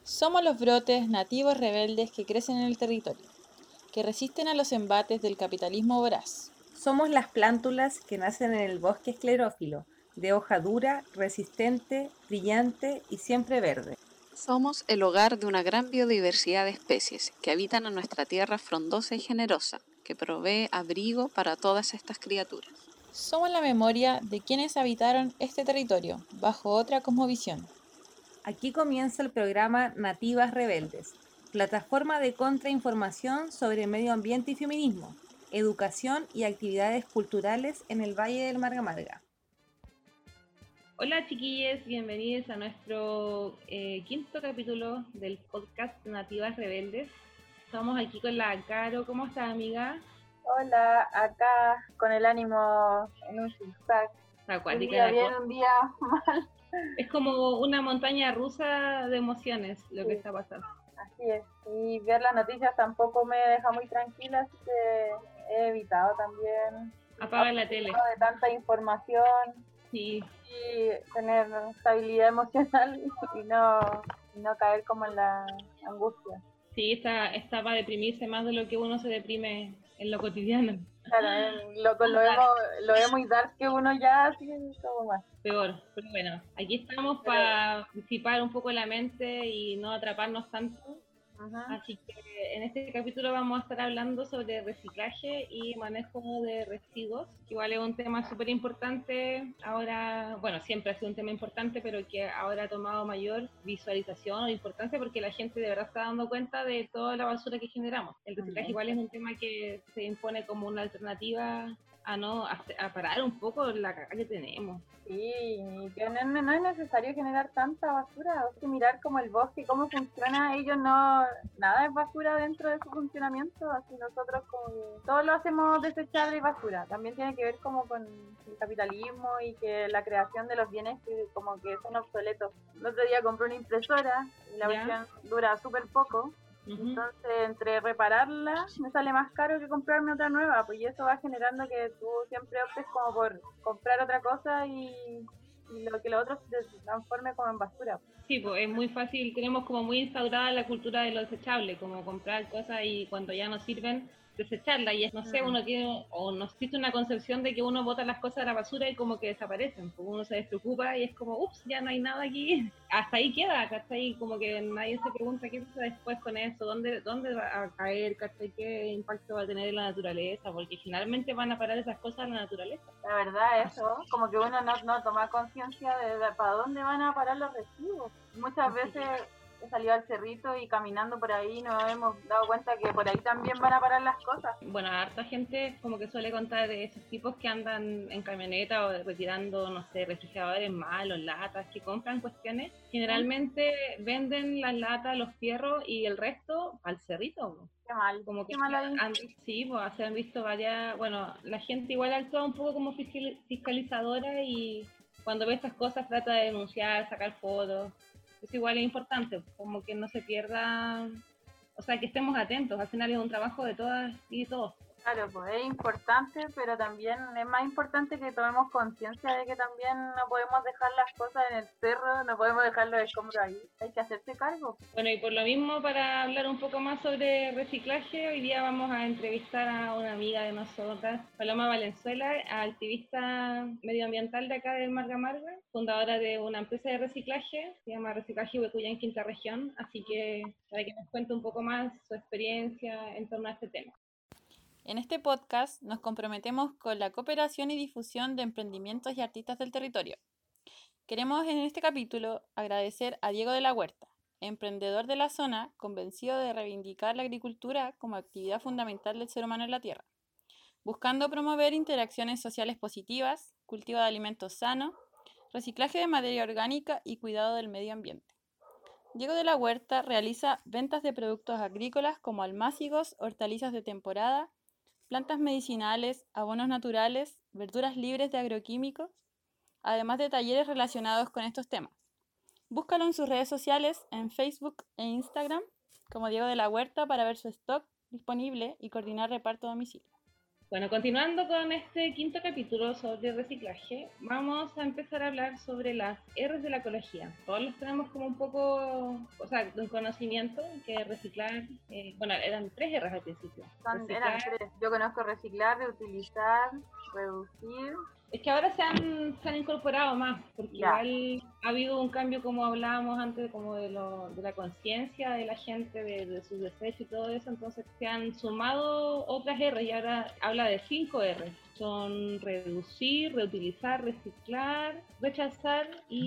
Somos los brotes nativos rebeldes que crecen en el territorio, que resisten a los embates del capitalismo voraz. Somos las plántulas que nacen en el bosque esclerófilo, de hoja dura, resistente, brillante y siempre verde. Somos el hogar de una gran biodiversidad de especies que habitan en nuestra tierra frondosa y generosa, que provee abrigo para todas estas criaturas. Somos la memoria de quienes habitaron este territorio bajo otra cosmovisión. Aquí comienza el programa Nativas Rebeldes, plataforma de contrainformación sobre medio ambiente y feminismo, educación y actividades culturales en el Valle del Margamarga. Hola chiquillos, bienvenidos a nuestro quinto capítulo del podcast Nativas Rebeldes. Estamos aquí con la Caro. ¿Cómo estás, amiga? Hola, acá con el ánimo en un zigzag. Un día bien, un día mal. Es como una montaña rusa de emociones lo que está pasando. Así es. Y ver las noticias tampoco me deja muy tranquila, así que he evitado también. Apaga la tele. De tanta información. Sí. Y tener estabilidad emocional y no caer como en la angustia. Sí, está para deprimirse más de lo que uno se deprime en lo cotidiano. Claro, lo emo y dark que uno ya así como más. Peor, pero bueno, aquí estamos para disipar un poco la mente y no atraparnos tanto. Así que en este capítulo vamos a estar hablando sobre reciclaje y manejo de residuos, que igual es un tema súper importante ahora, bueno, siempre ha sido un tema importante, pero que ahora ha tomado mayor visualización o importancia porque la gente de verdad está dando cuenta de toda la basura que generamos. El reciclaje igual es un tema que se impone como una alternativa a parar un poco la cagada que tenemos. Sí, que no es necesario generar tanta basura, hay que mirar como el bosque, cómo funciona, nada es basura dentro de su funcionamiento, así nosotros como todo lo hacemos desechable y basura, también tiene que ver como con el capitalismo y que la creación de los bienes que como que son obsoletos. El otro día compré una impresora y la versión dura súper poco. Entonces, entre repararla, me sale más caro que comprarme otra nueva, pues y eso va generando que tú siempre optes como por comprar otra cosa y lo otro se transforme como en basura. Sí, pues es muy fácil, tenemos como muy instaurada la cultura de lo desechable, como comprar cosas y cuando ya no sirven, desecharla y es, no sé, uno tiene o nos existe una concepción de que uno bota las cosas a la basura y como que desaparecen, pues uno se despreocupa y es como, ups, ya no hay nada aquí, hasta ahí queda, ¿cachai? Como que nadie se pregunta qué pasa después con eso, dónde va a caer, ¿cachai? ¿Qué impacto va a tener en la naturaleza? Porque finalmente van a parar esas cosas en la naturaleza. La verdad, eso, como que uno no toma conciencia de para dónde van a parar los residuos. Muchas veces he salido al cerrito y caminando por ahí nos hemos dado cuenta que por ahí también van a parar las cosas. Bueno, harta gente como que suele contar de esos tipos que andan en camioneta o retirando, no sé, refrigeradores malos, latas, que compran cuestiones. Generalmente venden las latas, los fierros y el resto al cerrito. Qué mal, como que qué mal ahí. Sí, pues se han visto varias, bueno, la gente igual actúa un poco como fiscalizadora y cuando ve estas cosas trata de denunciar, sacar fotos. Eso igual es importante, como que no se pierda, o sea, que estemos atentos, al final es un trabajo de todas y todos. Claro, pues es importante, pero también es más importante que tomemos conciencia de que también no podemos dejar las cosas en el cerro, no podemos dejar los escombros ahí, hay que hacerse cargo. Bueno, y por lo mismo, para hablar un poco más sobre reciclaje, hoy día vamos a entrevistar a una amiga de nosotras, Paloma Valenzuela, activista medioambiental de acá del Marga Marga, fundadora de una empresa de reciclaje, se llama Reciclaje Huecuya en Quinta Región, así que para que nos cuente un poco más su experiencia en torno a este tema. En este podcast nos comprometemos con la cooperación y difusión de emprendimientos y artistas del territorio. Queremos en este capítulo agradecer a Diego de la Huerta, emprendedor de la zona convencido de reivindicar la agricultura como actividad fundamental del ser humano en la tierra, buscando promover interacciones sociales positivas, cultivo de alimentos sanos, reciclaje de materia orgánica y cuidado del medio ambiente. Diego de la Huerta realiza ventas de productos agrícolas como almácigos, hortalizas de temporada, plantas medicinales, abonos naturales, verduras libres de agroquímicos, además de talleres relacionados con estos temas. Búscalo en sus redes sociales, en Facebook e Instagram, como Diego de la Huerta, para ver su stock disponible y coordinar reparto a domicilio. Bueno, continuando con este quinto capítulo sobre reciclaje, vamos a empezar a hablar sobre las R's de la ecología. Todos los tenemos como un poco, o sea, un conocimiento que reciclar, bueno, eran 3 R's al principio. Eran 3. Yo conozco reciclar, reutilizar, reducir. Es que ahora se han incorporado más, porque igual ha habido un cambio, como hablábamos antes, como de la conciencia de la gente, de sus desechos y todo eso, entonces se han sumado otras R y ahora habla de 5 R. Son reducir, reutilizar, reciclar, rechazar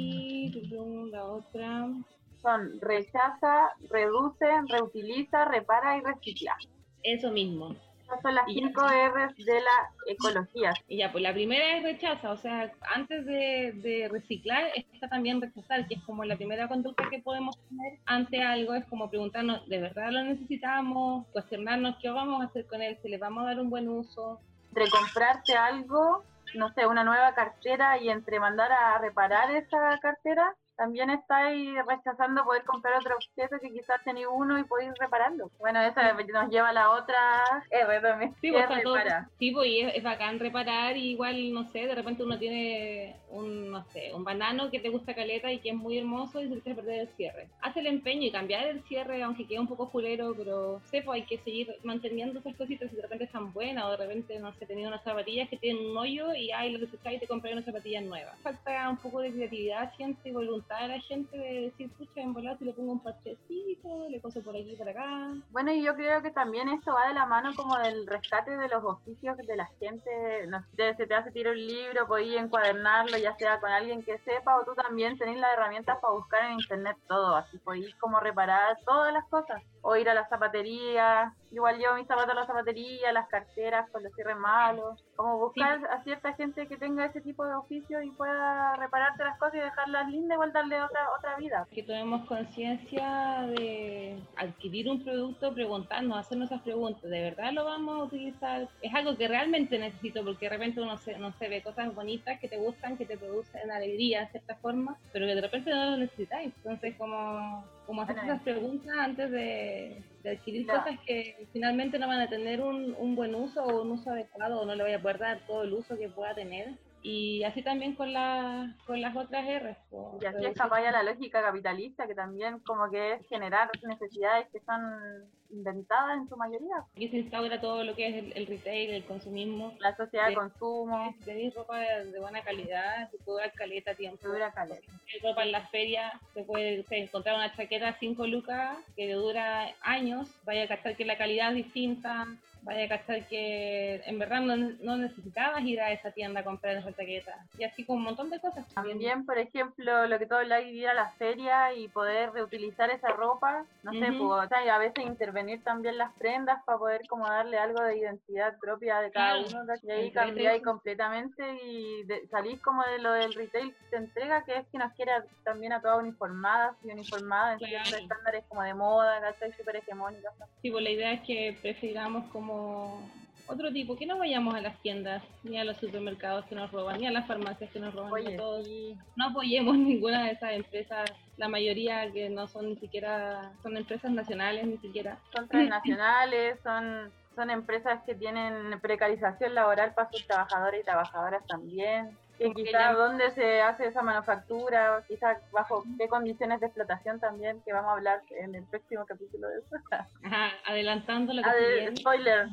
y la otra... Son rechaza, reduce, reutiliza, repara y recicla. Eso mismo. Son las 5 R's de la ecología. Y ya, pues la primera es rechaza, o sea, antes de reciclar está también rechazar, que es como la primera conducta que podemos tener ante algo, es como preguntarnos, ¿de verdad lo necesitamos? Cuestionarnos qué vamos a hacer con él, si le vamos a dar un buen uso. Entre comprarse algo, no sé, una nueva cartera y entre mandar a reparar esa cartera, también estáis rechazando poder comprar otro objeto que quizás tenéis uno y podéis repararlo. Bueno, eso nos lleva a la otra R también. Sí, pues, sí, pues, y es bacán reparar, y igual, no sé, de repente uno tiene un banano que te gusta caleta y que es muy hermoso y se te perder el cierre. Haz el empeño y cambiar el cierre, aunque quede un poco culero, pero sé, pues hay que seguir manteniendo esas cositas si de repente están buenas, o de repente, no sé, tenía unas zapatillas que tienen un hoyo y ahí lo desecháis y te compras unas zapatillas nuevas. Falta un poco de creatividad, gente, y voluntad a la gente de decir, pucha, en volar si le pongo un parchecito, le coso por aquí, por acá. Bueno, y yo creo que también esto va de la mano como del rescate de los oficios de la gente. No sé, se te hace tirar un libro, podés encuadernarlo, ya sea con alguien que sepa, o tú también tenés las herramientas para buscar en internet todo, así podés como reparar todas las cosas. O ir a la zapatería, igual llevo mis zapatos a la zapatería, las carteras con los cierres malos, como buscar a cierta gente que tenga ese tipo de oficio y pueda repararte las cosas y dejarlas lindas, igual darle otra vida. Que tomemos conciencia de adquirir un producto, preguntarnos, hacernos esas preguntas, ¿de verdad lo vamos a utilizar? ¿Es algo que realmente necesito? Porque de repente uno se ve cosas bonitas que te gustan, que te producen alegría de cierta forma, pero que de repente no lo necesitáis. Entonces, como hacer esas preguntas antes de adquirir cosas que finalmente no van a tener un buen uso o un uso adecuado, o no le voy a poder dar todo el uso que pueda tener. Y así también con las otras R's. Y así escapáis a la lógica capitalista, que también como que es generar necesidades que son inventadas en su mayoría. Aquí se instaura todo lo que es el retail, el consumismo. La sociedad de consumo. Tenéis ropa de buena calidad, se puede dar caleta tiempo. Dura caleta. Hay ropa en las ferias, se puede encontrar una chaqueta a 5 lucas que dura años, vaya a cachar que la calidad es distinta, vaya a cachar que en verdad no necesitabas ir a esa tienda a comprar esa chaqueta. Y así con un montón de cosas. También, por ejemplo, lo que todo el ir a la feria y poder reutilizar esa ropa, no sé, pues, o sea, y a veces intervenir también las prendas para poder como darle algo de identidad propia de cada uno, y ahí cambiáis completamente y salís como de lo del retail que te entrega, que es que nos quiere también a todas uniformadas y uniformadas en ciertos estándares como de moda, ¿cachai? Súper hegemónicas. Sí, pues la idea es que prefiramos como otro tipo, que no vayamos a las tiendas, ni a los supermercados que nos roban, ni a las farmacias que nos roban. Oye, todos. No apoyemos ninguna de esas empresas, la mayoría que no son ni siquiera, son empresas nacionales ni siquiera. Son transnacionales, son empresas que tienen precarización laboral para sus trabajadores y trabajadoras también. Que quizás dónde se hace esa manufactura, quizás bajo qué condiciones de explotación también, que vamos a hablar en el próximo capítulo de eso. Ajá, adelantando lo que viene. Spoiler.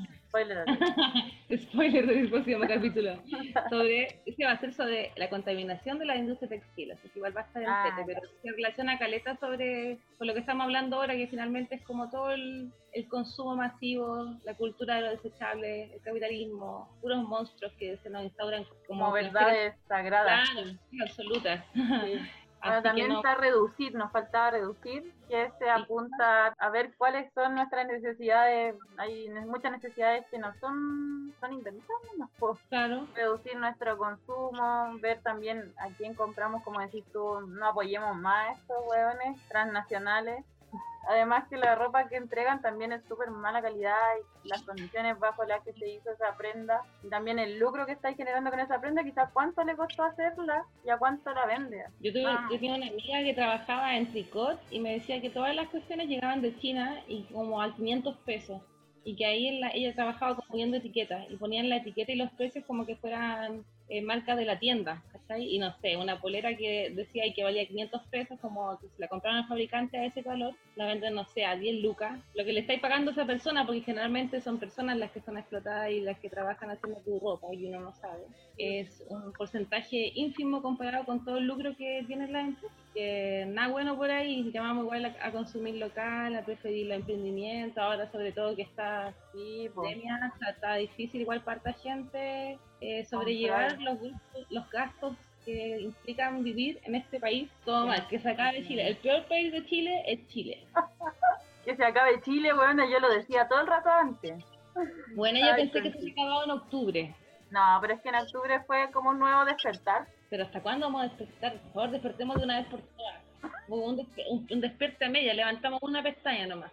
Spoiler del próximo capítulo. Ese va a ser sobre la contaminación de la industria textil, así que igual va a estar en tete, pero se relaciona a caleta con lo que estamos hablando ahora, que finalmente es como todo el consumo masivo, la cultura de lo desechable, el capitalismo, puros monstruos que se nos instauran como verdades sagradas. Claro, absolutas. Sí. Bueno, también está reducir, nos faltaba reducir, que se apunta a ver cuáles son nuestras necesidades. Hay muchas necesidades que no son inventables, ¿no? Pues, claro. Reducir nuestro consumo, ver también a quién compramos, como decís tú, no apoyemos más a estos hueones transnacionales. Además que la ropa que entregan también es súper mala calidad y las condiciones bajo las que se hizo esa prenda y también el lucro que estáis generando con esa prenda, quizás cuánto le costó hacerla y a cuánto la vende. Yo tenía una amiga que trabajaba en tricot y me decía que todas las cuestiones llegaban de China y como a 500 pesos. y que ahí ella trabajaba como poniendo etiquetas, y ponían la etiqueta y los precios como que fueran marcas de la tienda, ¿cachai? Y no sé, una polera que decía y que valía 500 pesos, como que se la compraron al fabricante a ese valor, la venden, no sé, a 10 lucas, lo que le estáis pagando a esa persona, porque generalmente son personas las que son explotadas y las que trabajan haciendo tu ropa, y uno no sabe. Es un porcentaje ínfimo comparado con todo el lucro que tiene la empresa, que nada bueno por ahí. Llamamos igual a consumir local, a preferir el emprendimiento, ahora sobre todo que está pandemia, está difícil igual para esta gente sobrellevar los gastos que implican vivir en este país. Todo mal, que se acabe Chile. El peor país de Chile es Chile. Que se acabe Chile, bueno, yo lo decía todo el rato antes. Bueno, yo pensé que se había acabado en octubre. No, pero es que en octubre fue como un nuevo despertar. Pero ¿hasta cuándo vamos a despertar? Por favor, despertemos de una vez por todas. Un despierte a media, levantamos una pestaña nomás.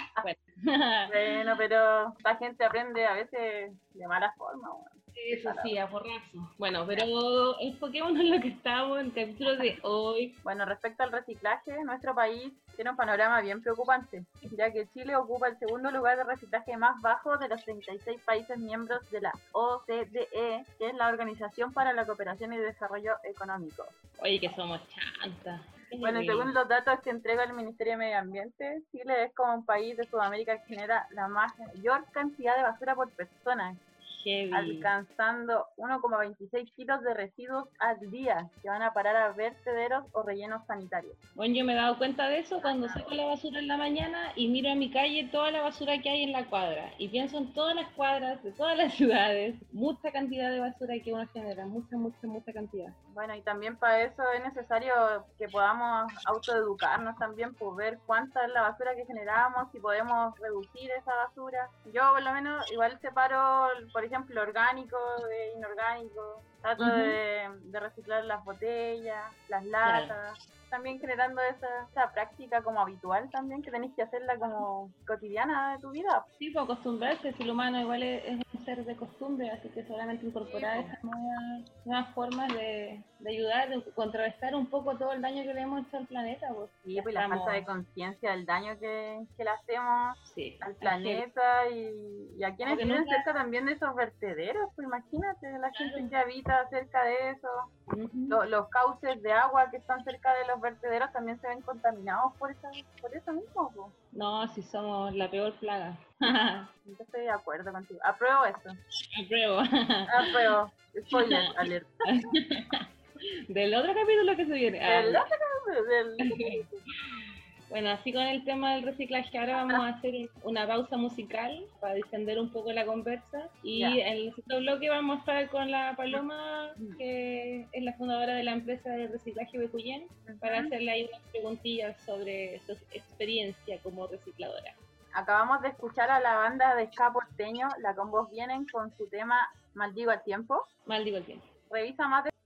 Bueno, pero la gente aprende a veces de mala forma. Bueno. Eso sí, a porrazo. Bueno, pero enfoquémonos en lo que estamos en el capítulo de hoy. Bueno, respecto al reciclaje, nuestro país tiene un panorama bien preocupante, ya que Chile ocupa el segundo lugar de reciclaje más bajo de los 36 países miembros de la OCDE, que es la Organización para la Cooperación y Desarrollo Económico. Oye, que somos chantas. Bueno, según los datos que entrega el Ministerio de Medio Ambiente, Chile es como un país de Sudamérica que genera la mayor cantidad de basura por persona, alcanzando 1,26 kilos de residuos al día que van a parar a vertederos o rellenos sanitarios. Bueno, yo me he dado cuenta de eso cuando saco la basura en la mañana y miro a mi calle toda la basura que hay en la cuadra y pienso en todas las cuadras de todas las ciudades, mucha cantidad de basura que uno genera, mucha cantidad. Bueno, y también para eso es necesario que podamos autoeducarnos también, por ver cuánta es la basura que generamos, si podemos reducir esa basura. Yo por lo menos igual separo, por ejemplo, orgánico de inorgánico, trato de reciclar las botellas, las latas, también generando esa práctica como habitual también, que tenés que hacerla como cotidiana de tu vida. Sí, pues acostumbrarse, si el humano igual es un ser de costumbre, así que solamente incorporar esas nuevas formas de ayudar, de contrarrestar un poco todo el daño que le hemos hecho al planeta. Pues. Sí, pues la falta de conciencia del daño que le hacemos al planeta y a quienes viven cerca también de esos vertederos, pues imagínate, la gente que habita cerca de eso, los cauces de agua que están cerca de los vertederos también se ven contaminados por eso mismo. Pues. No, si somos la peor plaga. Yo estoy de acuerdo contigo. Apruebo eso. Apruebo. Spoiler alert. Del otro capítulo que se viene. Del otro capítulo. Bueno, así con el tema del reciclaje, ahora vamos a hacer una pausa musical para distender un poco la conversa. Y en el segundo bloque vamos a estar con la Paloma, que es la fundadora de la empresa de reciclaje Becuyén, para hacerle ahí unas preguntillas sobre su experiencia como recicladora. Acabamos de escuchar a la banda de ska porteño, La Con Vos Vienen, con su tema Maldigo el Tiempo. Maldigo el Tiempo. Revisa más de...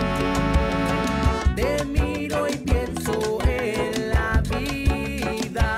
Te miro y pienso en la vida.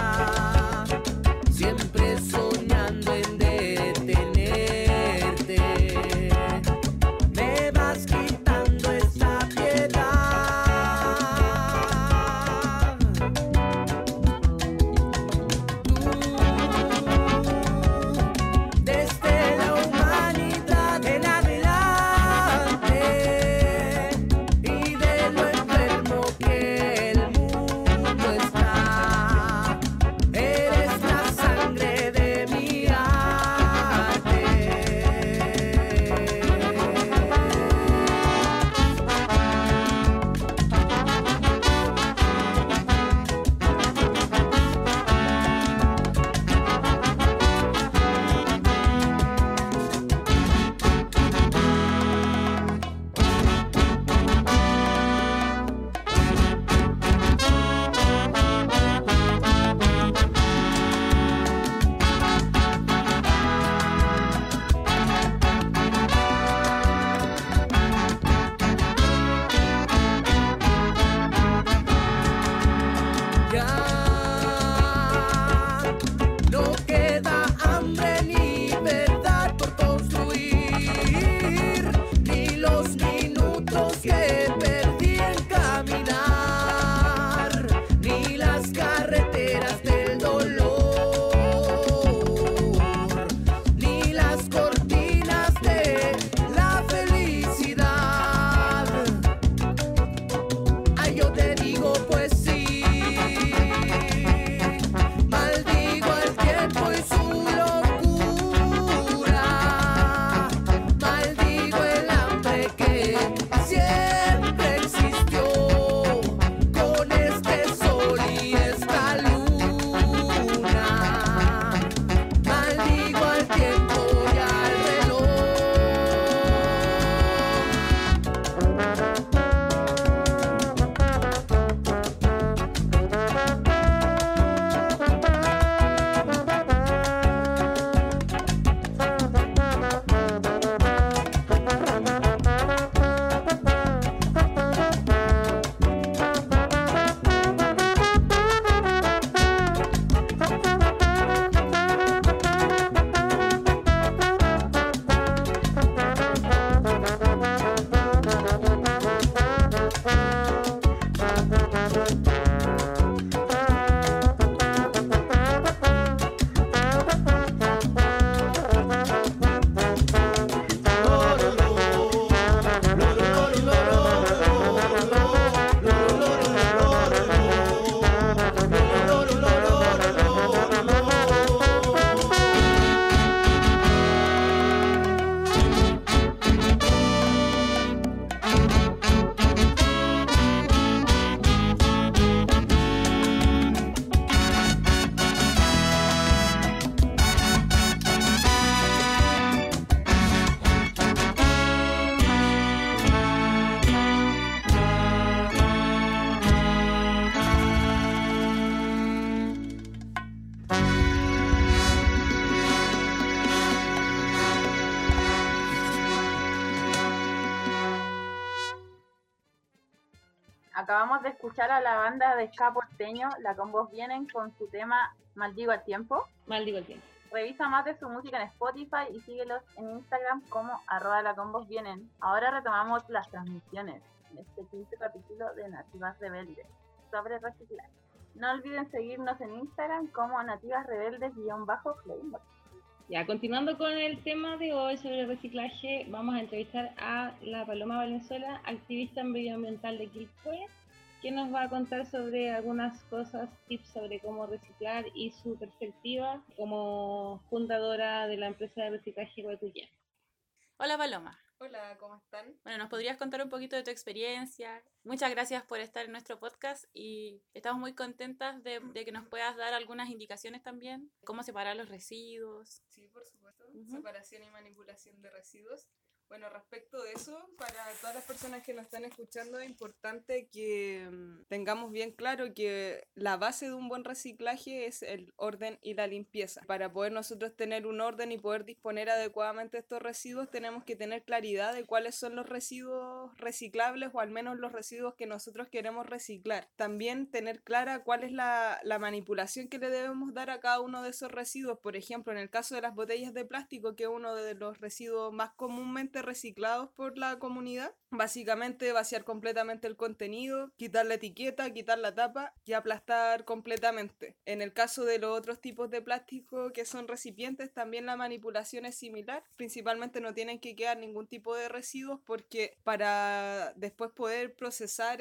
Acabamos de escuchar a la banda de ska porteño, La Combos Vienen, con su tema Maldigo al Tiempo. Maldigo el tiempo. Revisa más de su música en Spotify y síguelos en Instagram como @lacombosvienen. Ahora retomamos las transmisiones en este quinto capítulo de Nativas Rebeldes sobre reciclaje. No olviden seguirnos en Instagram como nativasrebeldes_Claymore. Ya, continuando con el tema de hoy sobre el reciclaje, vamos a entrevistar a la Paloma Valenzuela, activista medioambiental de Quilpué, que nos va a contar sobre algunas cosas, tips sobre cómo reciclar y su perspectiva como fundadora de la empresa de reciclaje Huecuyén. Hola Paloma. Hola, ¿cómo están? Bueno, ¿nos podrías contar un poquito de tu experiencia? Muchas gracias por estar en nuestro podcast y estamos muy contentas de que nos puedas dar algunas indicaciones también, cómo separar los residuos. Sí, por supuesto. Separación y manipulación de residuos. Bueno, respecto de eso, para todas las personas que nos están escuchando, es importante que tengamos bien claro que la base de un buen reciclaje es el orden y la limpieza. Para poder nosotros tener un orden y poder disponer adecuadamente de estos residuos, tenemos que tener claridad de cuáles son los residuos reciclables o al menos los residuos que nosotros queremos reciclar. También tener clara cuál es la manipulación que le debemos dar a cada uno de esos residuos. Por ejemplo, en el caso de las botellas de plástico, que es uno de los residuos más comúnmente reciclados por la comunidad, básicamente vaciar completamente el contenido, quitar la etiqueta, quitar la tapa y aplastar completamente. En el caso de los otros tipos de plástico que son recipientes, también la manipulación es similar. Principalmente no tienen que quedar ningún tipo de residuos porque para después poder procesar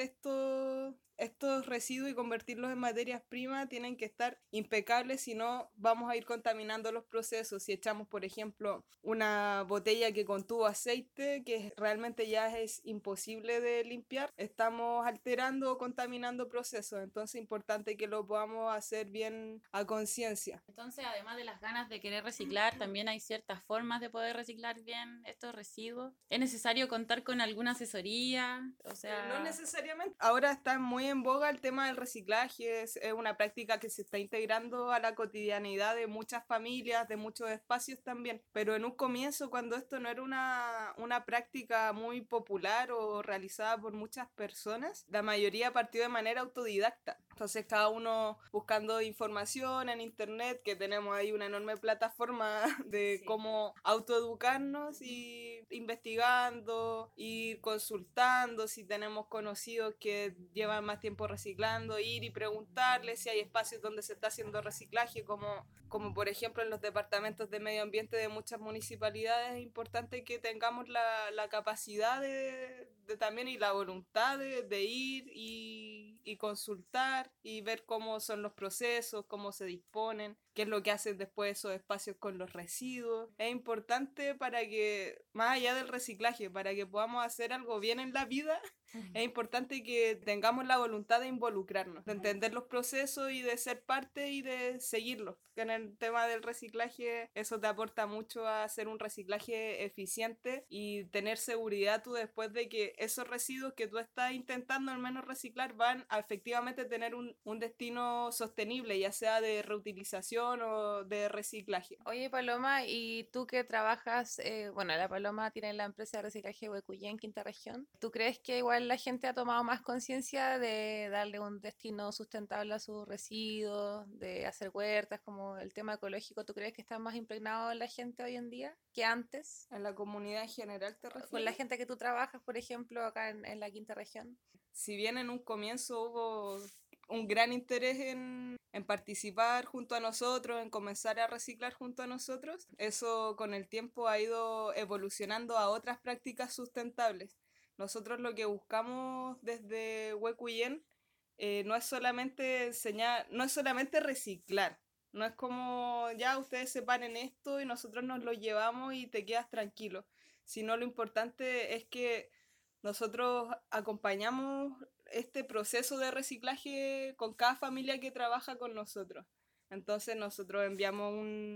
estos residuos y convertirlos en materias primas tienen que estar impecables, si no vamos a ir contaminando los procesos. Si echamos, por ejemplo, una botella que contuvo aceite, que realmente ya es imposible de limpiar, estamos alterando o contaminando procesos. Entonces es importante que lo podamos hacer bien a conciencia. Entonces, además de las ganas de querer reciclar, también hay ciertas formas de poder reciclar bien estos residuos. ¿Es necesario contar con alguna asesoría? O sea, no necesariamente. Ahora está muy en boga el tema del reciclaje, es una práctica que se está integrando a la cotidianidad de muchas familias, de muchos espacios también, pero en un comienzo, cuando esto no era una práctica muy popular o realizada por muchas personas, la mayoría partió de manera autodidacta. Entonces cada uno buscando información en internet, que tenemos ahí una enorme plataforma de cómo autoeducarnos, y investigando, ir consultando si tenemos conocidos que llevan más tiempo reciclando, ir y preguntarles si hay espacios donde se está haciendo reciclaje, como por ejemplo en los departamentos de medio ambiente de muchas municipalidades. Es importante que tengamos la capacidad de también y la voluntad de ir y consultar y ver cómo son los procesos, cómo se disponen, qué es lo que hacen después esos espacios con los residuos. Es importante para que, más allá del reciclaje, para que podamos hacer algo bien en la vida, es importante que tengamos la voluntad de involucrarnos, de entender los procesos y de ser parte y de seguirlos. Que en el tema del reciclaje, eso te aporta mucho a hacer un reciclaje eficiente y tener seguridad tú después de que esos residuos que tú estás intentando al menos reciclar van a efectivamente tener un destino sostenible, ya sea de reutilización o de reciclaje. Oye, Paloma, y tú que trabajas, bueno, la Paloma tiene la empresa de reciclaje Huecuyén, Quinta Región. ¿Tú crees que igual la gente ha tomado más conciencia de darle un destino sustentable a sus residuos, de hacer huertas, como el tema ecológico? ¿Tú crees que está más impregnado en la gente hoy en día que antes? ¿En la comunidad en general te refieres? Con la gente que tú trabajas, por ejemplo, acá en la Quinta Región. Si bien en un comienzo hubo un gran interés en participar junto a nosotros, en comenzar a reciclar junto a nosotros, eso con el tiempo ha ido evolucionando a otras prácticas sustentables. Nosotros lo que buscamos desde Huecuyén no es solamente enseñar, no es solamente reciclar, no es como ya ustedes separen esto y nosotros nos lo llevamos y te quedas tranquilo, sino lo importante es que nosotros acompañamos este proceso de reciclaje con cada familia que trabaja con nosotros. Entonces nosotros enviamos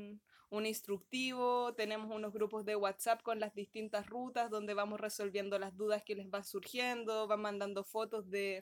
un instructivo, tenemos unos grupos de WhatsApp con las distintas rutas donde vamos resolviendo las dudas que les van surgiendo, van mandando fotos de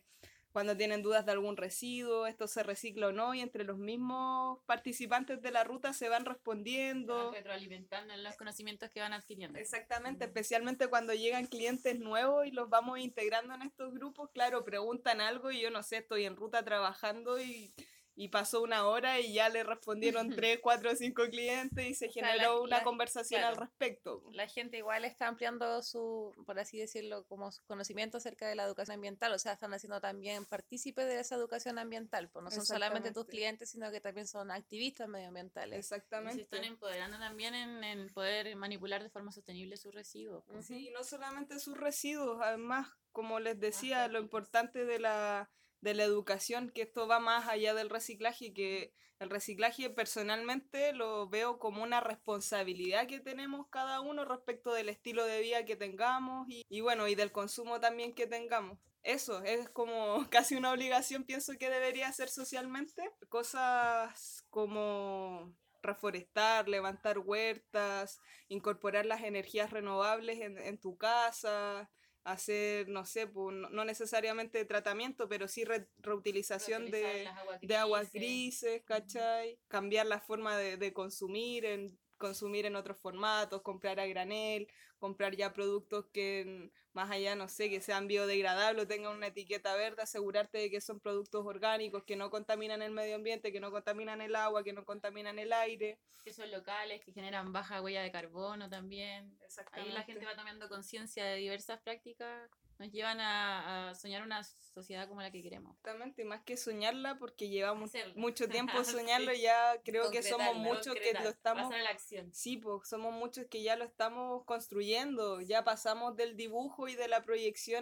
cuando tienen dudas de algún residuo, esto se recicla o no, y entre los mismos participantes de la ruta se van respondiendo. Retroalimentando en los conocimientos que van adquiriendo. Exactamente, especialmente cuando llegan clientes nuevos y los vamos integrando en estos grupos, claro, preguntan algo y yo no sé, estoy en ruta trabajando y pasó una hora y ya le respondieron 3, 4, 5 clientes y se generó una conversación claro, al respecto. La gente igual está ampliando su, por así decirlo, como su conocimiento acerca de la educación ambiental, o sea, están haciendo también partícipes de esa educación ambiental, pues no son solamente tus clientes, sino que también son activistas medioambientales. Exactamente. Y se están empoderando también en poder manipular de forma sostenible sus residuos. Ujú. Sí, y no solamente sus residuos, además, como les decía, lo importante de la educación, que esto va más allá del reciclaje, que el reciclaje personalmente lo veo como una responsabilidad que tenemos cada uno respecto del estilo de vida que tengamos y bueno, y del consumo también que tengamos. Eso es como casi una obligación, pienso que debería ser socialmente. Cosas como reforestar, levantar huertas, incorporar las energías renovables en tu casa, hacer, no sé, pues, no necesariamente tratamiento, pero sí reutilización de aguas grises, ¿cachai? Cambiar la forma de consumir en otros formatos, comprar a granel, comprar ya productos que más allá, no sé, que sean biodegradables, tengan una etiqueta verde, asegurarte de que son productos orgánicos, que no contaminan el medio ambiente, que no contaminan el agua, que no contaminan el aire. Que son locales, que generan baja huella de carbono también. Ahí la gente va tomando conciencia de diversas prácticas, nos llevan a soñar una sociedad como la que queremos. Exactamente, y más que soñarla, porque llevamos Hacerla. mucho tiempo Sí. soñarlo, ya creo que somos muchos que lo estamos... Pasar a la acción. Sí, pues somos muchos que ya lo estamos construyendo, ya pasamos del dibujo y de la proyección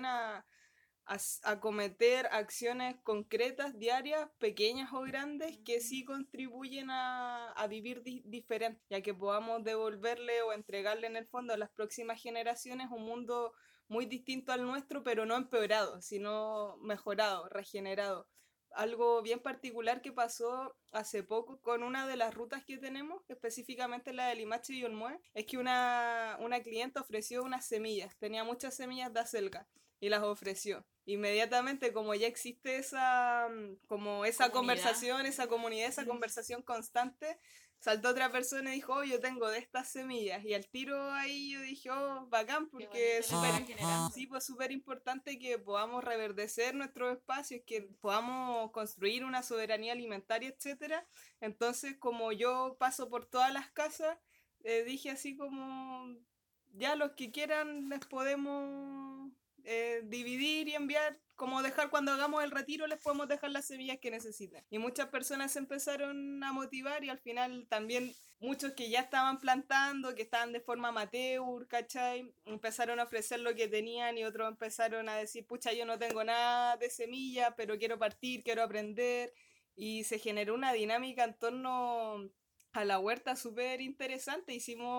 a cometer acciones concretas, diarias, pequeñas o grandes, que sí contribuyen a vivir diferente, ya que podamos devolverle o entregarle en el fondo a las próximas generaciones un mundo muy distinto al nuestro, pero no empeorado, sino mejorado, regenerado. Algo bien particular que pasó hace poco con una de las rutas que tenemos, específicamente la de Limache y Olmué, es que una clienta ofreció unas semillas, tenía muchas semillas de acelga y las ofreció. Inmediatamente, como ya existe esa, como esa conversación, esa comunidad, esa conversación constante, saltó otra persona y dijo, oh, yo tengo de estas semillas. Y al tiro ahí yo dije, oh, bacán, porque es súper importante que podamos reverdecer nuestros espacios, que podamos construir una soberanía alimentaria, etcétera. Entonces, como yo paso por todas las casas, dije así como, ya los que quieran les podemos dividir y enviar, como dejar cuando hagamos el retiro les podemos dejar las semillas que necesitan. Y muchas personas se empezaron a motivar y al final también muchos que ya estaban plantando, que estaban de forma amateur, ¿cachai? Empezaron a ofrecer lo que tenían y otros empezaron a decir, pucha, yo no tengo nada de semilla, pero quiero partir, quiero aprender. Y se generó una dinámica en torno a la huerta súper interesante.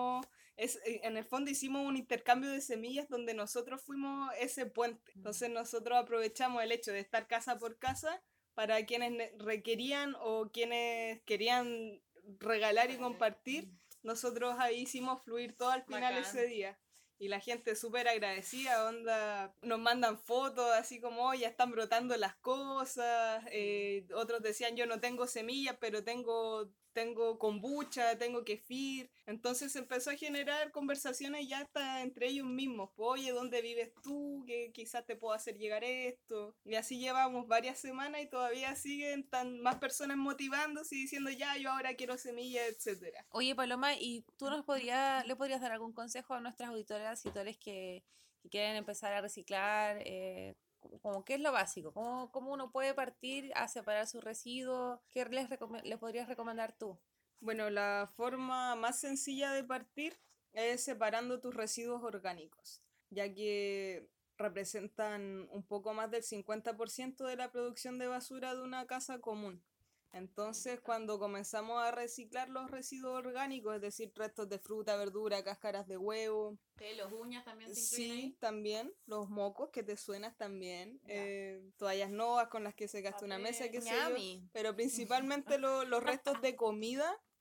En el fondo hicimos un intercambio de semillas donde nosotros fuimos ese puente. Entonces nosotros aprovechamos el hecho de estar casa por casa para quienes requerían o quienes querían regalar y compartir. Nosotros ahí hicimos fluir todo al final ese día. Y la gente súper agradecida, onda, nos mandan fotos así como, oh, ya están brotando las cosas. Otros decían, yo no tengo semillas, pero tengo kombucha, tengo kefir. Entonces empezó a generar conversaciones ya hasta entre ellos mismos. Pues, oye, ¿dónde vives tú? Que quizás te puedo hacer llegar esto. Y así llevamos varias semanas y todavía siguen más personas motivándose y diciendo, ya, yo ahora quiero semillas, etcétera. Oye, Paloma, ¿y tú le podrías dar algún consejo a nuestras auditoras y auditores que quieren empezar a reciclar? Como qué es lo básico, cómo uno puede partir a separar sus residuos, qué les podrías recomendar tú. Bueno, la forma más sencilla de partir es separando tus residuos orgánicos, ya que representan un poco más del 50% de la producción de basura de una casa común. Entonces, cuando comenzamos a reciclar los residuos orgánicos, es decir, restos de fruta, verdura, cáscaras de huevo. Los uñas también se incluyen ahí. Sí, también. Los mocos, que te suenas también. Toallas novas con las que se gasta una mesa, qué sé yo. Pero principalmente los restos de comida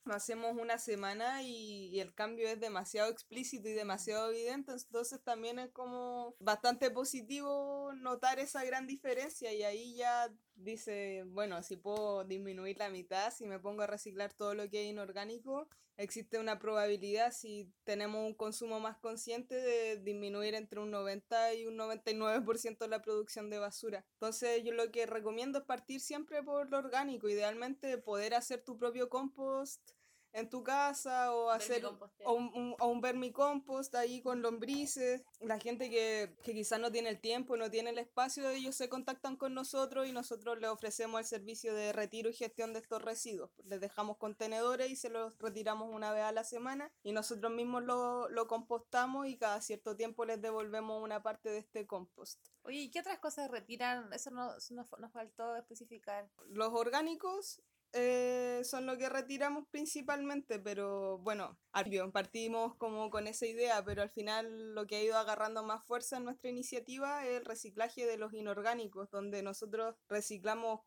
hacemos una semana y el cambio es demasiado explícito y demasiado evidente, entonces también es como bastante positivo notar esa gran diferencia y ahí ya dice, bueno, si puedo disminuir la mitad, si me pongo a reciclar todo lo que es inorgánico, existe una probabilidad, si tenemos un consumo más consciente, de disminuir entre un 90 y un 99% la producción de basura. Entonces yo lo que recomiendo es partir siempre por lo orgánico, idealmente poder hacer tu propio compost en tu casa o hacer un vermicompost ahí con lombrices. La gente que quizás no tiene el tiempo, no tiene el espacio, ellos se contactan con nosotros y nosotros les ofrecemos el servicio de retiro y gestión de estos residuos. Les dejamos contenedores y se los retiramos una vez a la semana y nosotros mismos lo compostamos y cada cierto tiempo les devolvemos una parte de este compost. Oye, ¿y qué otras cosas retiran? Eso nos faltó especificar. Los orgánicos son lo que retiramos principalmente, pero bueno, partimos como con esa idea, pero al final lo que ha ido agarrando más fuerza en nuestra iniciativa es el reciclaje de los inorgánicos, donde nosotros retiramos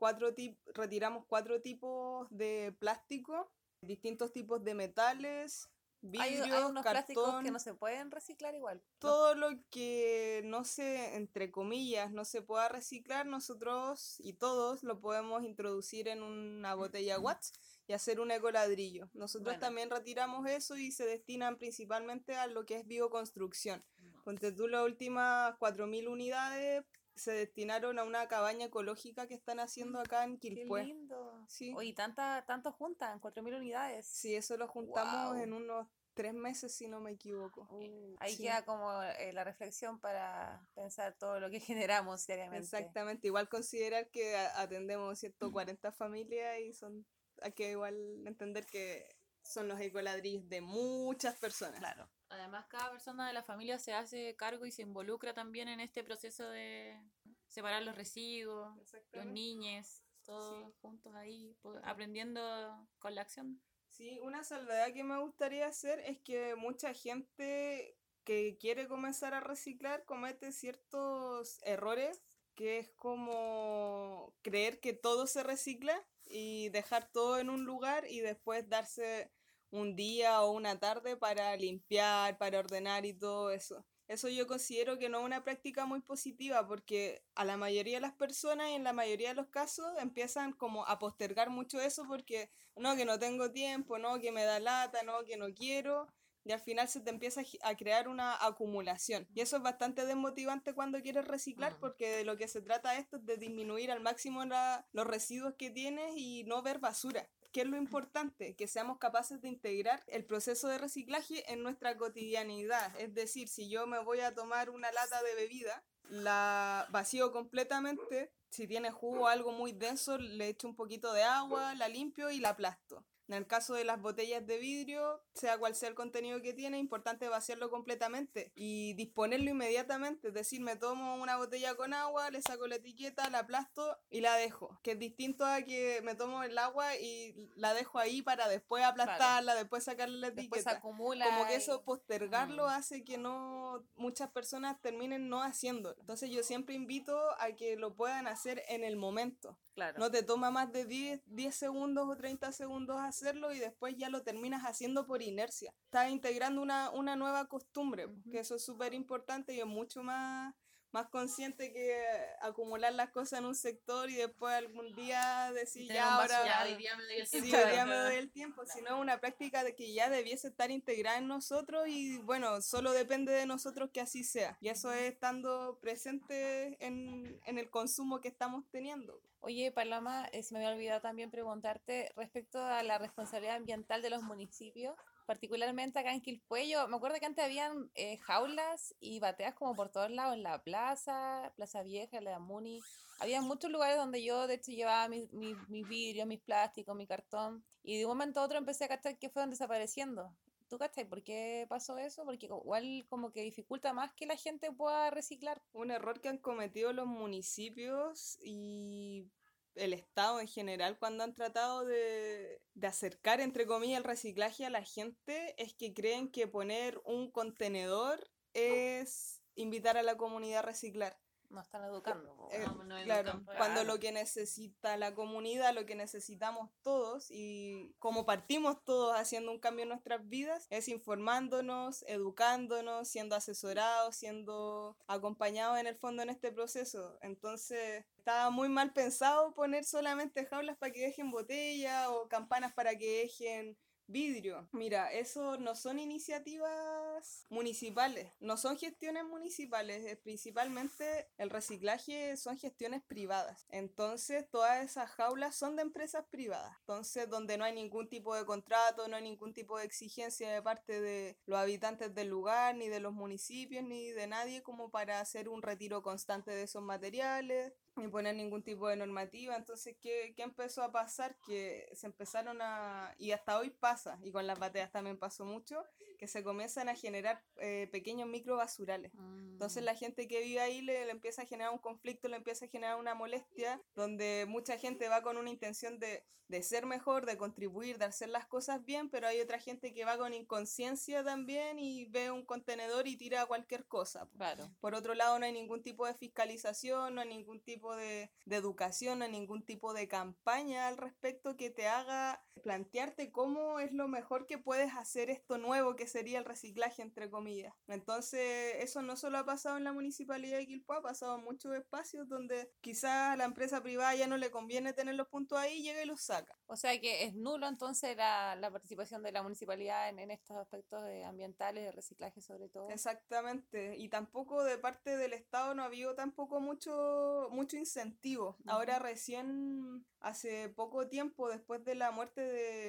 4 tipos de plástico, distintos tipos de metales, Hay vidrio, unos plásticos que cartón, no se pueden reciclar igual. todo lo que no se, entre comillas, no se pueda reciclar, nosotros y todos lo podemos introducir en una botella Watts y hacer un ecoladrillo. Nosotros Bueno. también retiramos eso y se destinan principalmente a lo que es bioconstrucción. Ponte tú, las últimas 4.000 unidades se destinaron a una cabaña ecológica que están haciendo acá en ¡Qué Quilpué. lindo! Sí. Oye, tanto juntan, 4.000 unidades. Sí, eso lo juntamos Guau. en unos 3 meses, si no me equivoco. Ahí Sí. queda como la reflexión para pensar todo lo que generamos diariamente. Exactamente, igual considerar que atendemos 140 familias y hay que igual entender que son los ecoladrillos de muchas personas. Claro. Además, cada persona de la familia se hace cargo y se involucra también en este proceso de separar los residuos, los Exactamente. niños, todos juntos ahí, aprendiendo con la acción. Sí, una salvedad que me gustaría hacer es que mucha gente que quiere comenzar a reciclar comete ciertos errores, que es como creer que todo se recicla y dejar todo en un lugar y después darse un día o una tarde para limpiar, para ordenar y todo eso. Eso yo considero que no es una práctica muy positiva porque a la mayoría de las personas y en la mayoría de los casos empiezan como a postergar mucho eso porque no, que no tengo tiempo, no, que me da lata, no, que no quiero. Y al final se te empieza a crear una acumulación. Y eso es bastante desmotivante cuando quieres reciclar porque de lo que se trata esto es de disminuir al máximo los residuos que tienes y no ver basura. ¿Qué es lo importante? Que seamos capaces de integrar el proceso de reciclaje en nuestra cotidianidad. Es decir, si yo me voy a tomar una lata de bebida, la vacío completamente. Si tiene jugo o algo muy denso, le echo un poquito de agua, la limpio y la aplasto. En el caso de las botellas de vidrio, sea cual sea el contenido que tiene, es importante vaciarlo completamente y disponerlo inmediatamente. Es decir, me tomo una botella con agua, le saco la etiqueta, la aplasto y la dejo. Que es distinto a que me tomo el agua y la dejo ahí para después aplastarla, después sacarle la etiqueta. Después se acumula. Como que eso postergarlo hace que no muchas personas terminen no haciéndolo. Entonces yo siempre invito a que lo puedan hacer en el momento. Claro. No te toma más de 10 segundos o 30 segundos hacerlo y después ya lo terminas haciendo por inercia. Estás integrando una nueva costumbre, que eso es súper importante y es mucho más consciente que acumular las cosas en un sector y después algún día decir ya ahora hoy día me doy el sí, tiempo. hoy día me doy el tiempo, sino es una práctica de que ya debiese estar integrada en nosotros y bueno, solo depende de nosotros que así sea. Y eso es estando presente en el consumo que estamos teniendo. Oye, Paloma, se me había olvidado también preguntarte respecto a la responsabilidad ambiental de los municipios, particularmente acá en Quilpué. Yo me acuerdo que antes habían jaulas y bateas como por todos lados, en la Plaza Vieja, la Muni. Había muchos lugares donde yo, de hecho, llevaba mis vidrios, mis plásticos, mi cartón, y de un momento a otro empecé a cachar que fueron desapareciendo. ¿Tú cachai por qué pasó eso? Porque igual como que dificulta más que la gente pueda reciclar. Un error que han cometido los municipios y el Estado en general cuando han tratado de acercar, entre comillas, el reciclaje a la gente es que creen que poner un contenedor es invitar a la comunidad a reciclar. No están educando. Claro, cuando lo que necesita la comunidad, lo que necesitamos todos y como partimos todos haciendo un cambio en nuestras vidas, es informándonos, educándonos, siendo asesorados, siendo acompañados en el fondo en este proceso. Entonces, estaba muy mal pensado poner solamente jaulas para que dejen botella o campanas para que dejen vidrio. Mira, eso no son iniciativas municipales, no son gestiones municipales, principalmente el reciclaje son gestiones privadas. Entonces, todas esas jaulas son de empresas privadas. Entonces, donde no hay ningún tipo de contrato, no hay ningún tipo de exigencia de parte de los habitantes del lugar, ni de los municipios, ni de nadie como para hacer un retiro constante de esos materiales ni poner ningún tipo de normativa. Entonces, ¿qué empezó a pasar? Que se empezaron y hasta hoy pasa, y con las bateas también pasó mucho, que se comienzan a generar pequeños microbasurales. Entonces la gente que vive ahí le empieza a generar un conflicto, le empieza a generar una molestia, donde mucha gente va con una intención de ser mejor, de contribuir, de hacer las cosas bien, pero hay otra gente que va con inconsciencia también y ve un contenedor y tira cualquier cosa. Claro. Por otro lado, no hay ningún tipo de fiscalización, no hay ningún tipo de educación, no hay ningún tipo de campaña al respecto que te haga plantearte cómo es lo mejor que puedes hacer esto nuevo que sería el reciclaje, entre comillas. Entonces, eso no solo ha pasado en la municipalidad de Quilpué, ha pasado en muchos espacios donde quizás a la empresa privada ya no le conviene tener los puntos ahí, llega y los saca. O sea que es nulo entonces la participación de la municipalidad en estos aspectos ambientales, de reciclaje sobre todo. Exactamente, y tampoco de parte del Estado no ha habido tampoco mucho incentivo. Ahora recién, hace poco tiempo, después de la muerte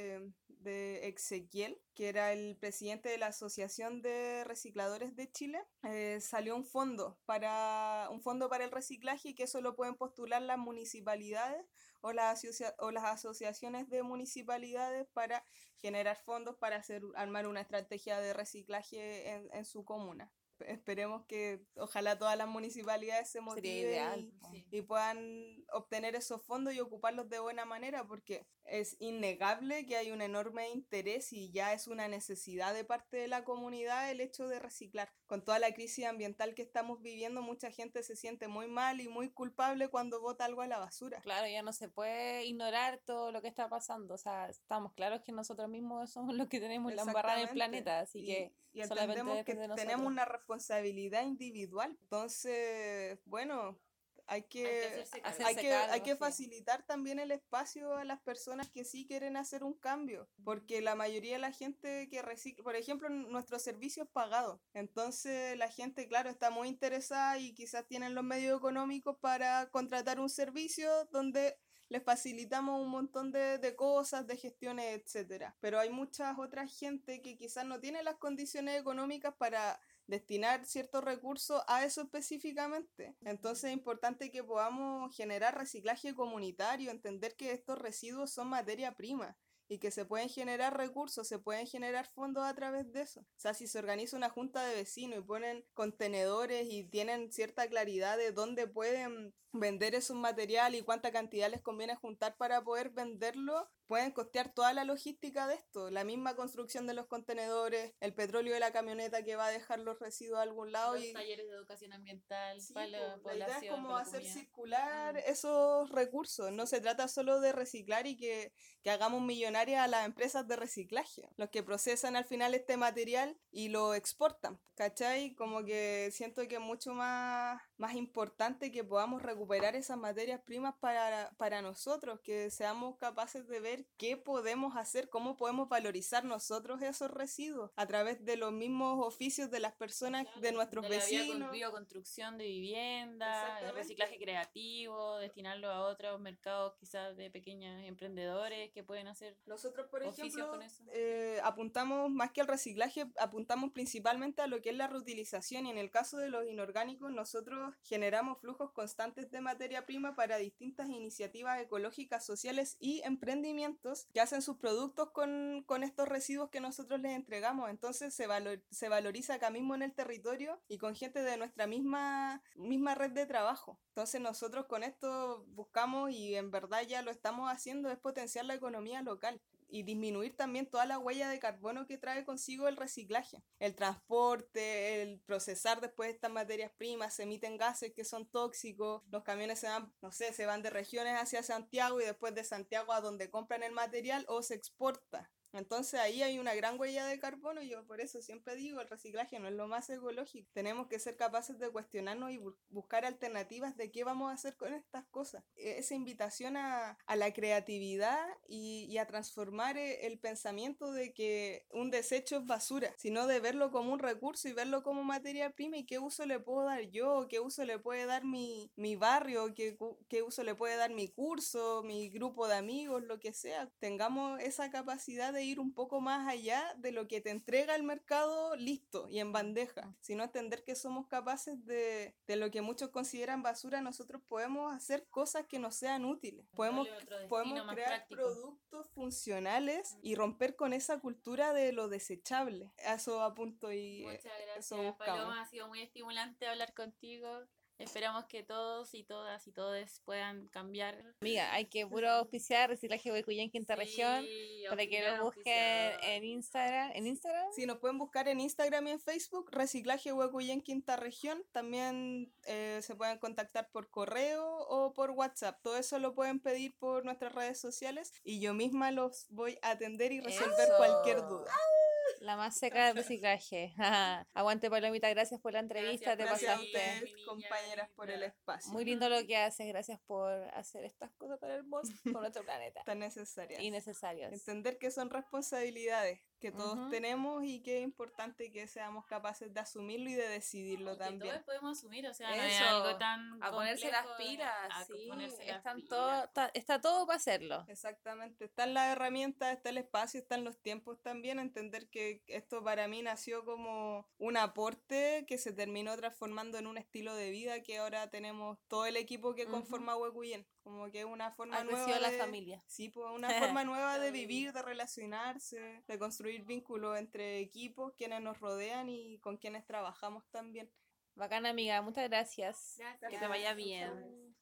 de Exequiel, que era el presidente de la Asociación de Recicladores de Chile, salió un fondo para el reciclaje, y que eso lo pueden postular las municipalidades o las asociaciones de municipalidades para generar fondos para armar una estrategia de reciclaje en su comuna. Esperemos que ojalá todas las municipalidades se motiven y puedan obtener esos fondos y ocuparlos de buena manera, porque es innegable que hay un enorme interés y ya es una necesidad de parte de la comunidad el hecho de reciclar. Con toda la crisis ambiental que estamos viviendo, mucha gente se siente muy mal y muy culpable cuando bota algo a la basura. Claro, ya no se puede ignorar todo lo que está pasando. O sea, estamos claros que nosotros mismos somos los que tenemos la embarrada en el planeta, así que entendemos que tenemos una responsabilidad individual. Entonces, bueno, hay que facilitar también el espacio a las personas que sí quieren hacer un cambio, porque la mayoría de la gente que recicla, por ejemplo, nuestro servicio es pagado, entonces la gente, claro, está muy interesada y quizás tienen los medios económicos para contratar un servicio donde les facilitamos un montón de cosas, de gestiones, etcétera. Pero hay muchas otras gente que quizás no tiene las condiciones económicas para destinar ciertos recursos a eso específicamente. Entonces es importante que podamos generar reciclaje comunitario, entender que estos residuos son materia prima y que se pueden generar recursos, se pueden generar fondos a través de eso. O sea, si se organiza una junta de vecinos y ponen contenedores y tienen cierta claridad de dónde pueden vender esos materiales y cuánta cantidad les conviene juntar para poder venderlo, pueden costear toda la logística de esto, la misma construcción de los contenedores, el petróleo de la camioneta que va a dejar los residuos a algún lado. Los talleres de educación ambiental para la población. La idea es como hacer circular esos recursos, no se trata solo de reciclar y que hagamos millonarias a las empresas de reciclaje, los que procesan al final este material y lo exportan, ¿cachai? Como que siento que es mucho más importante que podamos recuperar esas materias primas para nosotros, que seamos capaces de ver qué podemos hacer, cómo podemos valorizar nosotros esos residuos a través de los mismos oficios de las personas, de nuestros vecinos. La bioconstrucción de vivienda, el reciclaje creativo, destinarlo a otros mercados quizás de pequeños emprendedores que pueden hacer. Nosotros, por ejemplo, con eso. Apuntamos más que al reciclaje, apuntamos principalmente a lo que es la reutilización, y en el caso de los inorgánicos nosotros generamos flujos constantes de materia prima para distintas iniciativas ecológicas, sociales y emprendimientos que hacen sus productos con estos residuos que nosotros les entregamos. Entonces se valoriza acá mismo en el territorio y con gente de nuestra misma red de trabajo. Entonces nosotros con esto buscamos, y en verdad ya lo estamos haciendo, es potenciar la economía local. y disminuir también toda la huella de carbono que trae consigo el reciclaje. El transporte, el procesar después estas materias primas, se emiten gases que son tóxicos, los camiones se van, no sé, se van de regiones hacia Santiago y después de Santiago a donde compran el material o se exporta. Entonces ahí hay una gran huella de carbono y yo por eso siempre digo, el reciclaje no es lo más ecológico. Tenemos que ser capaces de cuestionarnos y buscar alternativas de qué vamos a hacer con estas cosas. Esa invitación a la creatividad y a transformar el pensamiento de que un desecho es basura, sino de verlo como un recurso y verlo como materia prima y qué uso le puedo dar yo, qué uso le puede dar mi barrio, qué uso le puede dar mi curso, mi grupo de amigos, lo que sea. Tengamos esa capacidad de ir un poco más allá de lo que te entrega el mercado listo y en bandeja, sino entender que somos capaces de lo que muchos consideran basura, nosotros podemos hacer cosas que nos sean útiles, podemos crear productos funcionales y romper con esa cultura de lo desechable. A eso apunto y muchas gracias, eso buscamos. Paloma, ha sido muy estimulante hablar contigo. Esperamos que todos y todas y todes puedan cambiar. Amiga, hay que puro auspiciar Reciclaje Huecuyén Quinta Región para que lo busquen en Instagram. ¿En Instagram? Sí, nos pueden buscar en Instagram y en Facebook, Reciclaje Huecuyén Quinta Región. También se pueden contactar por correo o por WhatsApp. Todo eso lo pueden pedir por nuestras redes sociales y yo misma los voy a atender y resolver cualquier duda. La más seca del reciclaje. Aguante, Palomita, gracias por la entrevista, Gracias, te Gracias a pasaste. ustedes, compañeras, por el espacio. Muy lindo lo que haces, gracias por hacer estas cosas tan hermosas por nuestro planeta. Tan necesarias. Y necesarias. Entender que son responsabilidades que todos tenemos y que es importante que seamos capaces de asumirlo y de decidirlo y también. Que todos podemos asumir, o sea, no es Eso, algo tan a ponerse complejo, las pilas, a sí, ponerse las están pilas. todo, está todo para hacerlo. Exactamente, están las herramientas, está el espacio, están los tiempos también, entender que esto para mí nació como un aporte que se terminó transformando en un estilo de vida que ahora tenemos todo el equipo que conforma Huecuyén, como que es una forma Ha nueva crecido de... la familia. Sí, pues una forma nueva de vivir, de relacionarse, de construir vínculos entre equipos, quienes nos rodean y con quienes trabajamos también. Bacana, amiga, muchas gracias. Que te vaya bien.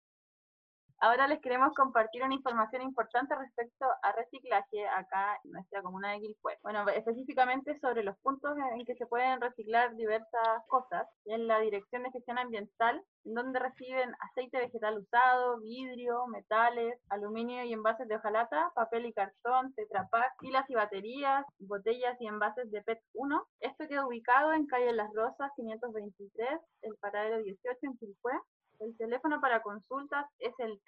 Ahora les queremos compartir una información importante respecto a reciclaje acá en nuestra comuna de Quilpué. Bueno, específicamente sobre los puntos en que se pueden reciclar diversas cosas. En la Dirección de Gestión Ambiental, en donde reciben aceite vegetal usado, vidrio, metales, aluminio y envases de hojalata, papel y cartón, Tetra Pak, pilas y baterías, botellas y envases de PET 1. Esto queda ubicado en calle Las Rosas 523, el paradero 18 en Quilpué. El teléfono para consultas es el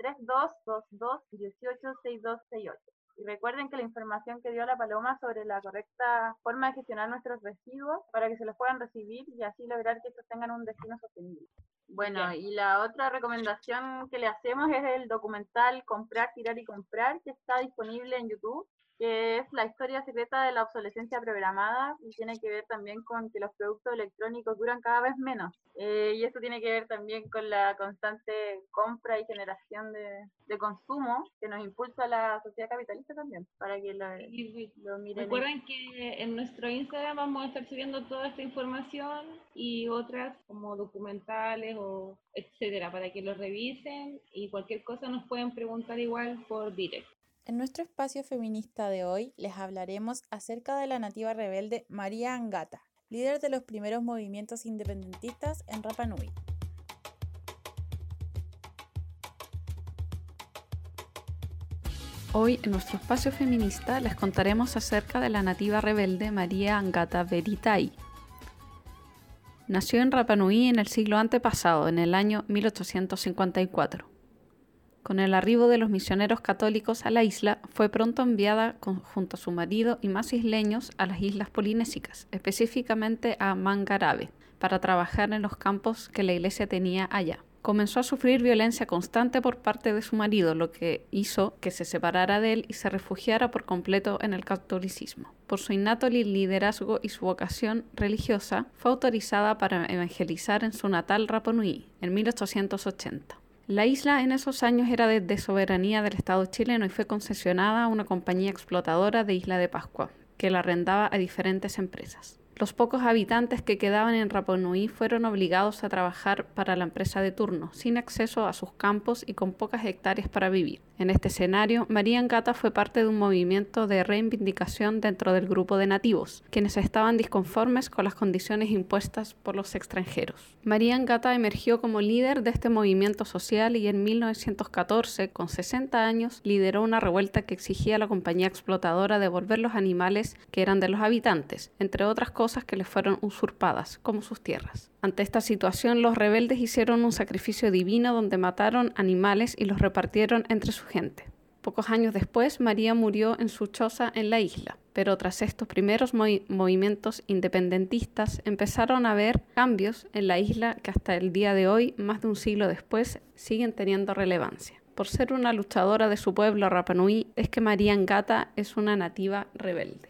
3222-186268. Y recuerden que la información que dio la Paloma sobre la correcta forma de gestionar nuestros residuos para que se los puedan recibir y así lograr que estos tengan un destino sostenible. Bueno, y la otra recomendación que le hacemos es el documental Comprar, Tirar y Comprar, que está disponible en YouTube, que es la historia secreta de la obsolescencia programada y tiene que ver también con que los productos electrónicos duran cada vez menos. Y esto tiene que ver también con la constante compra y generación de consumo que nos impulsa la sociedad capitalista también, para que lo miren. Recuerden que en nuestro Instagram vamos a estar subiendo toda esta información y otras como documentales o etcétera, para que lo revisen y cualquier cosa nos pueden preguntar igual por direct. En nuestro espacio feminista de hoy les hablaremos acerca de la nativa rebelde María Angata, líder de los primeros movimientos independentistas en Rapa Nui. Hoy en nuestro espacio feminista les contaremos acerca de la nativa rebelde María Angata Veritai. Nació en Rapa Nui en el siglo antepasado, en el año 1854. Con el arribo de los misioneros católicos a la isla, fue pronto enviada junto a su marido y más isleños a las islas polinésicas, específicamente a Mangarave, para trabajar en los campos que la iglesia tenía allá. Comenzó a sufrir violencia constante por parte de su marido, lo que hizo que se separara de él y se refugiara por completo en el catolicismo. Por su innato liderazgo y su vocación religiosa, fue autorizada para evangelizar en su natal Rapa Nui en 1880. La isla en esos años era de soberanía del Estado chileno y fue concesionada a una compañía explotadora de Isla de Pascua, que la arrendaba a diferentes empresas. Los pocos habitantes que quedaban en Rapa Nui fueron obligados a trabajar para la empresa de turno, sin acceso a sus campos y con pocas hectáreas para vivir. En este escenario, María Angata fue parte de un movimiento de reivindicación dentro del grupo de nativos, quienes estaban disconformes con las condiciones impuestas por los extranjeros. María Angata emergió como líder de este movimiento social y en 1914, con 60 años, lideró una revuelta que exigía a la compañía explotadora devolver los animales que eran de los habitantes, entre otras cosas que les fueron usurpadas, como sus tierras. Ante esta situación, los rebeldes hicieron un sacrificio divino donde mataron animales y los repartieron entre su gente. Pocos años después, María murió en su choza en la isla, pero tras estos primeros movimientos independentistas empezaron a haber cambios en la isla que hasta el día de hoy, más de un siglo después, siguen teniendo relevancia. Por ser una luchadora de su pueblo Rapa Nui, es que María Angata es una nativa rebelde.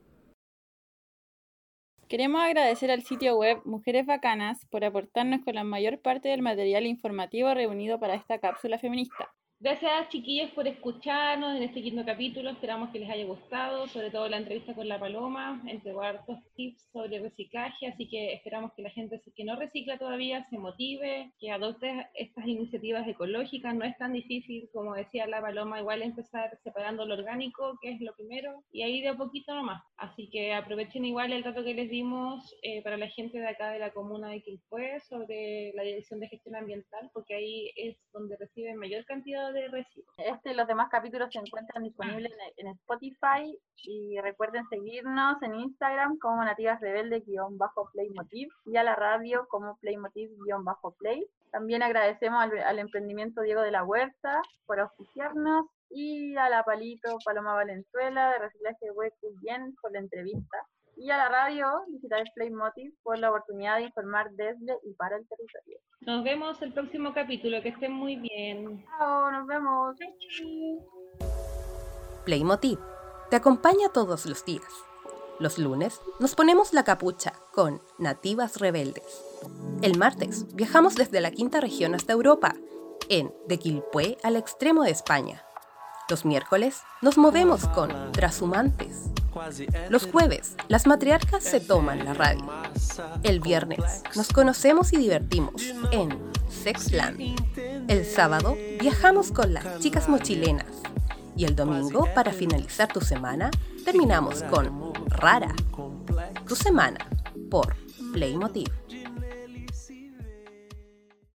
Queremos agradecer al sitio web Mujeres Bacanas por aportarnos con la mayor parte del material informativo reunido para esta cápsula feminista. Gracias, chiquillos, por escucharnos en este quinto capítulo. Esperamos que les haya gustado, sobre todo la entrevista con la Paloma, entregó hartos tips sobre reciclaje, así que esperamos que la gente que no recicla todavía se motive, que adopte estas iniciativas ecológicas. No es tan difícil, como decía la Paloma, igual empezar separando lo orgánico, que es lo primero, y ahí de a poquito nomás. Así que aprovechen igual el dato que les dimos para la gente de acá de la comuna de Quilpué sobre la Dirección de Gestión Ambiental, porque ahí es donde reciben mayor cantidad de residuos. Este y los demás capítulos se encuentran disponibles en Spotify y recuerden seguirnos en Instagram como Nativas Rebelde-Playmotiv y a la radio como Playmotiv-Play. También agradecemos al emprendimiento Diego de la Huerta por auspiciarnos y a la Paloma Valenzuela de Reciclaje Hueco Bien por la entrevista. Y a la radio digital Playmotiv por la oportunidad de informar desde y para el territorio. Nos vemos el próximo capítulo, que estén muy bien. Chao, nos vemos. Playmotiv te acompaña todos los días. Los lunes nos ponemos la capucha con Nativas Rebeldes. El martes viajamos desde la quinta región hasta Europa, de Quilpué al extremo de España. Los miércoles nos movemos con Transhumantes. Los jueves, las matriarcas se toman la radio. El viernes, nos conocemos y divertimos en Sexland. El sábado, viajamos con las chicas mochilenas. Y el domingo, para finalizar tu semana, terminamos con Rara. Tu semana, por Playmotiv.